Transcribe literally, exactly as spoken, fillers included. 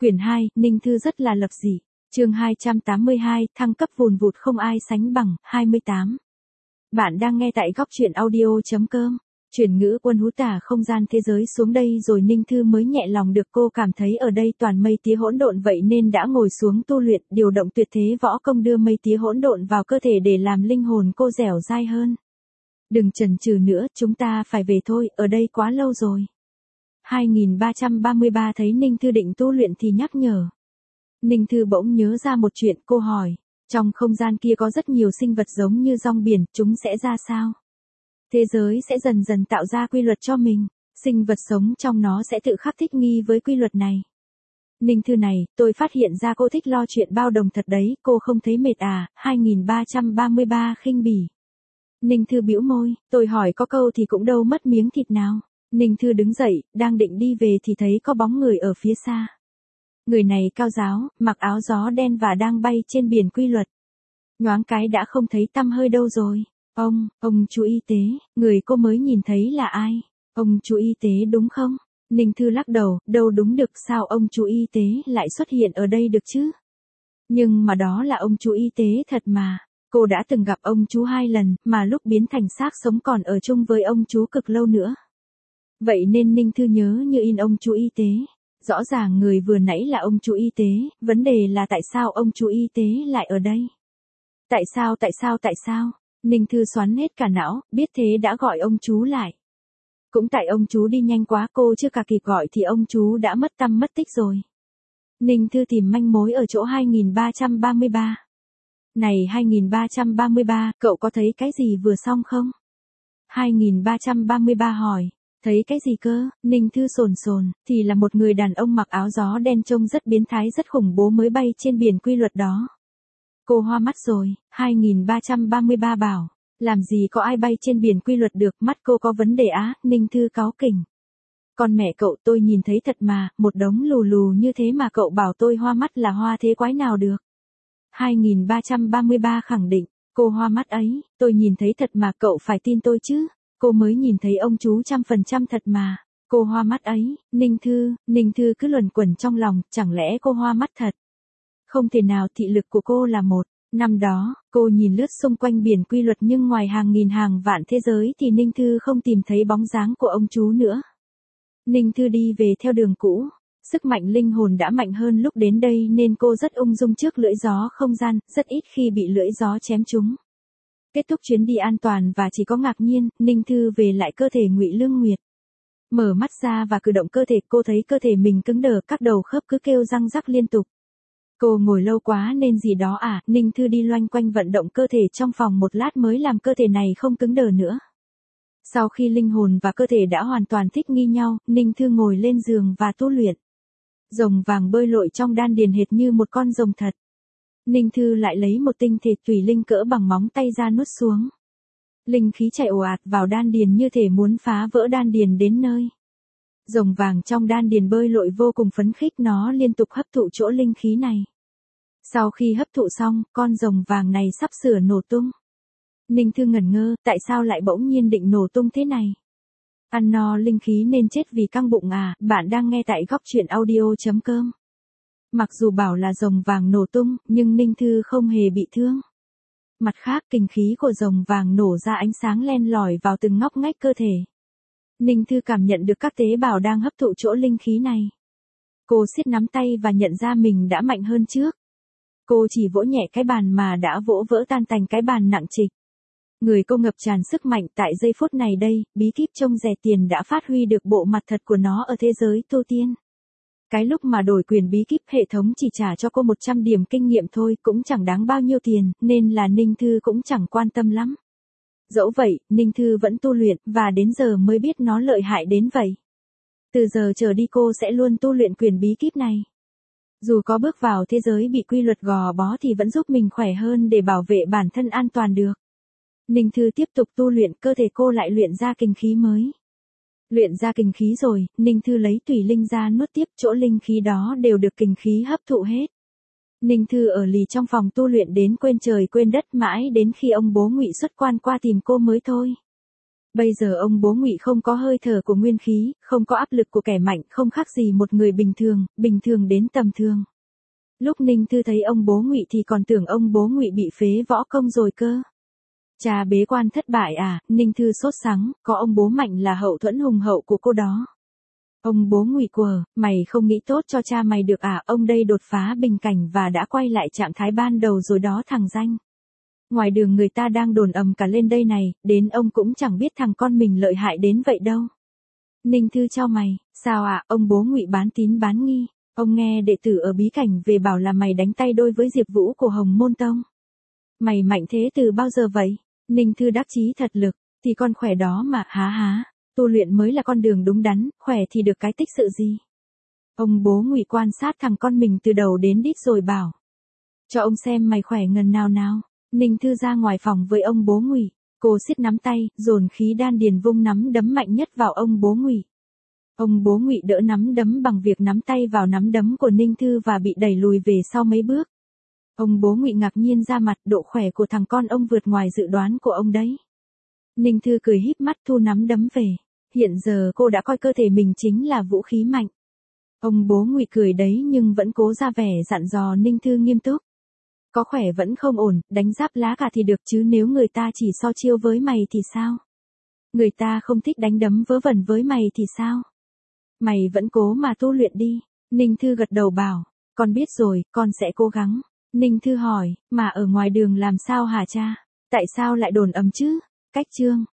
Quyển hai, Ninh Thư rất là lập dị. Chương hai trăm tám mươi hai, thăng cấp vùn vụt không ai sánh bằng, hai mươi tám. Bạn đang nghe tại góc truyện audio chấm com. Chuyển ngữ quân hú tả không gian thế giới xuống đây rồi Ninh Thư mới nhẹ lòng được, cô cảm thấy ở đây toàn mây tía hỗn độn vậy nên đã ngồi xuống tu luyện, điều động tuyệt thế võ công đưa mây tía hỗn độn vào cơ thể để làm linh hồn cô dẻo dai hơn. Đừng chần chừ nữa, chúng ta phải về thôi, ở đây quá lâu rồi. hai nghìn ba trăm ba mươi ba thấy Ninh Thư định tu luyện thì nhắc nhở. Ninh Thư bỗng nhớ ra một chuyện, cô hỏi, trong không gian kia có rất nhiều sinh vật giống như rong biển, chúng sẽ ra sao? Thế giới sẽ dần dần tạo ra quy luật cho mình, sinh vật sống trong nó sẽ tự khắc thích nghi với quy luật này. Ninh Thư này, tôi phát hiện ra cô thích lo chuyện bao đồng thật đấy, cô không thấy mệt à? hai nghìn ba trăm ba mươi ba khinh bỉ. Ninh Thư bĩu môi, tôi hỏi có câu thì cũng đâu mất miếng thịt nào. Ninh Thư đứng dậy, đang định đi về thì thấy có bóng người ở phía xa. Người này cao ráo, mặc áo gió đen và đang bay trên biển quy luật. Nhoáng cái đã không thấy tăm hơi đâu rồi. Ông, ông chú y tế, người cô mới nhìn thấy là ai? Ông chú y tế đúng không? Ninh Thư lắc đầu, đâu đúng được, sao ông chú y tế lại xuất hiện ở đây được chứ? Nhưng mà đó là ông chú y tế thật mà. Cô đã từng gặp ông chú hai lần, mà lúc biến thành xác sống còn ở chung với ông chú cực lâu nữa. Vậy nên Ninh Thư nhớ như in ông chú y tế. Rõ ràng người vừa nãy là ông chú y tế, vấn đề là tại sao ông chú y tế lại ở đây? Tại sao tại sao tại sao? Ninh Thư xoắn hết cả não, biết thế đã gọi ông chú lại. Cũng tại ông chú đi nhanh quá, cô chưa cả kịp gọi thì ông chú đã mất tăm mất tích rồi. Ninh Thư tìm manh mối ở chỗ hai nghìn ba trăm ba mươi ba. Này hai nghìn ba trăm ba mươi ba, cậu có thấy cái gì vừa xong không? hai nghìn ba trăm ba mươi ba hỏi. Thấy cái gì cơ? Ninh Thư sồn sồn, thì là một người đàn ông mặc áo gió đen trông rất biến thái rất khủng bố mới bay trên biển quy luật đó. Cô hoa mắt rồi, hai nghìn ba trăm ba mươi ba bảo, làm gì có ai bay trên biển quy luật được, mắt cô có vấn đề á? Ninh Thư cáu kỉnh. Con mẹ cậu, tôi nhìn thấy thật mà, một đống lù lù như thế mà cậu bảo tôi hoa mắt là hoa thế quái nào được? hai nghìn ba trăm ba mươi ba khẳng định, cô hoa mắt ấy, tôi nhìn thấy thật mà, cậu phải tin tôi chứ. Cô mới nhìn thấy ông chú trăm phần trăm thật mà. Cô hoa mắt ấy, Ninh Thư, Ninh Thư cứ luẩn quẩn trong lòng, chẳng lẽ cô hoa mắt thật? Không thể nào, thị lực của cô là một. Năm đó, cô nhìn lướt xung quanh biển quy luật nhưng ngoài hàng nghìn hàng vạn thế giới thì Ninh Thư không tìm thấy bóng dáng của ông chú nữa. Ninh Thư đi về theo đường cũ. Sức mạnh linh hồn đã mạnh hơn lúc đến đây nên cô rất ung dung trước lưỡi gió không gian, rất ít khi bị lưỡi gió chém trúng. Kết thúc chuyến đi an toàn và chỉ có ngạc nhiên, Ninh Thư về lại cơ thể Ngụy Lương Nguyệt. Mở mắt ra và cử động cơ thể, cô thấy cơ thể mình cứng đờ, các đầu khớp cứ kêu răng rắc liên tục. Cô ngồi lâu quá nên gì đó à? Ninh Thư đi loanh quanh vận động cơ thể trong phòng một lát mới làm cơ thể này không cứng đờ nữa. Sau khi linh hồn và cơ thể đã hoàn toàn thích nghi nhau, Ninh Thư ngồi lên giường và tu luyện. Rồng vàng bơi lội trong đan điền hệt như một con rồng thật. Ninh Thư lại lấy một tinh thể thủy linh cỡ bằng móng tay ra nuốt xuống. Linh khí chạy ồ ạt vào đan điền như thể muốn phá vỡ đan điền đến nơi. Rồng vàng trong đan điền bơi lội vô cùng phấn khích, nó liên tục hấp thụ chỗ linh khí này. Sau khi hấp thụ xong, con rồng vàng này sắp sửa nổ tung. Ninh Thư ngẩn ngơ, tại sao lại bỗng nhiên định nổ tung thế này? Ăn no linh khí nên chết vì căng bụng à? Bạn đang nghe tại góc truyện audio chấm com. Mặc dù bảo là rồng vàng nổ tung, nhưng Ninh Thư không hề bị thương. Mặt khác, kinh khí của rồng vàng nổ ra ánh sáng len lỏi vào từng ngóc ngách cơ thể. Ninh Thư cảm nhận được các tế bào đang hấp thụ chỗ linh khí này. Cô siết nắm tay và nhận ra mình đã mạnh hơn trước. Cô chỉ vỗ nhẹ cái bàn mà đã vỗ vỡ tan tành cái bàn nặng trịch. Người cô ngập tràn sức mạnh, tại giây phút này đây, bí kíp trông rẻ tiền đã phát huy được bộ mặt thật của nó ở thế giới tu tiên. Cái lúc mà đổi quyền bí kíp hệ thống chỉ trả cho cô một trăm điểm kinh nghiệm thôi, cũng chẳng đáng bao nhiêu tiền, nên là Ninh Thư cũng chẳng quan tâm lắm. Dẫu vậy, Ninh Thư vẫn tu luyện, và đến giờ mới biết nó lợi hại đến vậy. Từ giờ trở đi cô sẽ luôn tu luyện quyền bí kíp này. Dù có bước vào thế giới bị quy luật gò bó thì vẫn giúp mình khỏe hơn để bảo vệ bản thân an toàn được. Ninh Thư tiếp tục tu luyện, cơ thể cô lại luyện ra kinh khí mới. Luyện ra kinh khí rồi, Ninh Thư lấy tùy linh ra nuốt tiếp, chỗ linh khí đó đều được kinh khí hấp thụ hết. Ninh Thư ở lì trong phòng tu luyện đến quên trời quên đất, mãi đến khi ông bố Ngụy xuất quan qua tìm cô mới thôi. Bây giờ ông bố Ngụy không có hơi thở của nguyên khí, không có áp lực của kẻ mạnh, không khác gì một người bình thường, bình thường đến tầm thường. Lúc Ninh Thư thấy ông bố Ngụy thì còn tưởng ông bố Ngụy bị phế võ công rồi cơ. Cha bế quan thất bại à? Ninh Thư sốt sắng, có ông bố Mạnh là hậu thuẫn hùng hậu của cô đó. Ông bố Ngụy quờ, mày không nghĩ tốt cho cha mày được à? Ông đây đột phá bình cảnh và đã quay lại trạng thái ban đầu rồi đó thằng danh. Ngoài đường người ta đang đồn ầm cả lên đây này, đến ông cũng chẳng biết thằng con mình lợi hại đến vậy đâu. Ninh Thư chau mày, sao à? Ông bố Ngụy bán tín bán nghi. Ông nghe đệ tử ở bí cảnh về bảo là mày đánh tay đôi với Diệp Vũ của Hồng Môn Tông. Mày mạnh thế từ bao giờ vậy? Ninh Thư đắc chí thật lực, thì con khỏe đó mà, há há, tu luyện mới là con đường đúng đắn, khỏe thì được cái tích sự gì? Ông bố Ngụy quan sát thằng con mình từ đầu đến đít rồi bảo. Cho ông xem mày khỏe ngần nào nào. Ninh Thư ra ngoài phòng với ông bố Ngụy, cô siết nắm tay, dồn khí đan điền vung nắm đấm mạnh nhất vào ông bố Ngụy. Ông bố Ngụy đỡ nắm đấm bằng việc nắm tay vào nắm đấm của Ninh Thư và bị đẩy lùi về sau mấy bước. Ông bố Ngụy ngạc nhiên ra mặt, độ khỏe của thằng con ông vượt ngoài dự đoán của ông đấy. Ninh Thư cười híp mắt thu nắm đấm về. Hiện giờ cô đã coi cơ thể mình chính là vũ khí mạnh. Ông bố Ngụy cười đấy nhưng vẫn cố ra vẻ dặn dò Ninh Thư nghiêm túc. Có khỏe vẫn không ổn, đánh giáp lá cả thì được chứ nếu người ta chỉ so chiêu với mày thì sao? Người ta không thích đánh đấm vớ vẩn với mày thì sao? Mày vẫn cố mà tu luyện đi. Ninh Thư gật đầu bảo, con biết rồi, con sẽ cố gắng. Ninh Thư hỏi, mà ở ngoài đường làm sao hả cha? Tại sao lại đồn ầm chứ? Cách chương